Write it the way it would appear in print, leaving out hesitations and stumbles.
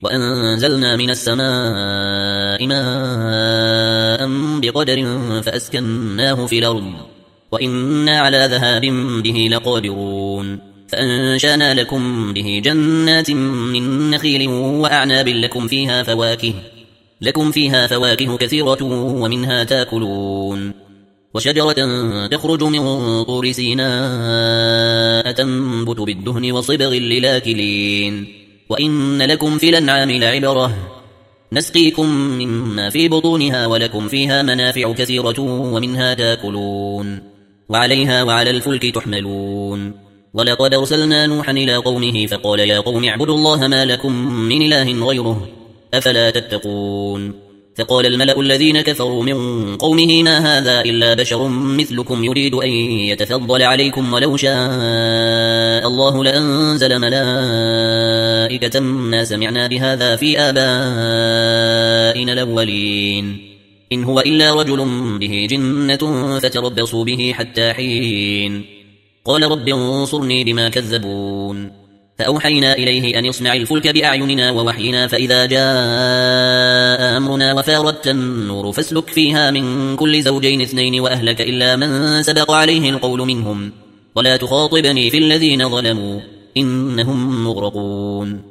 وأنزلنا من السماء ماء بقدر فأسكناه في الأرض وإنا على ذهاب به لقادرون فأنشأنا لكم به جنات من نخيل وأعناب لكم فيها فواكه كثيرة ومنها تاكلون وشجرة تخرج من طور سيناء تنبت بالدهن وصبغ للاكلين وإن لكم في الأنعام لعبرة نسقيكم مما في بطونها ولكم فيها منافع كثيرة ومنها تاكلون وعليها وعلى الفلك تحملون ولقد أرسلنا نوحا إلى قومه فقال يا قوم اعبدوا الله ما لكم من إله غيره أفلا تتقون فقال الملأ الذين كفروا من قومه ما هذا إلا بشر مثلكم يريد أن يتفضل عليكم ولو شاء الله لأنزل ملائكة ما سمعنا بهذا في آبائنا الأولين إن هو إلا رجل به جنة فتربصوا به حتى حين قال رب انصرني بما كذبون فأوحينا إليه أن يصنع الفلك بأعيننا ووحينا فإذا جاء أمرنا وفارت النور فاسلك فيها من كل زوجين 2 وأهلك إلا من سبق عليه القول منهم ولا تخاطبني في الذين ظلموا إنهم مغرقون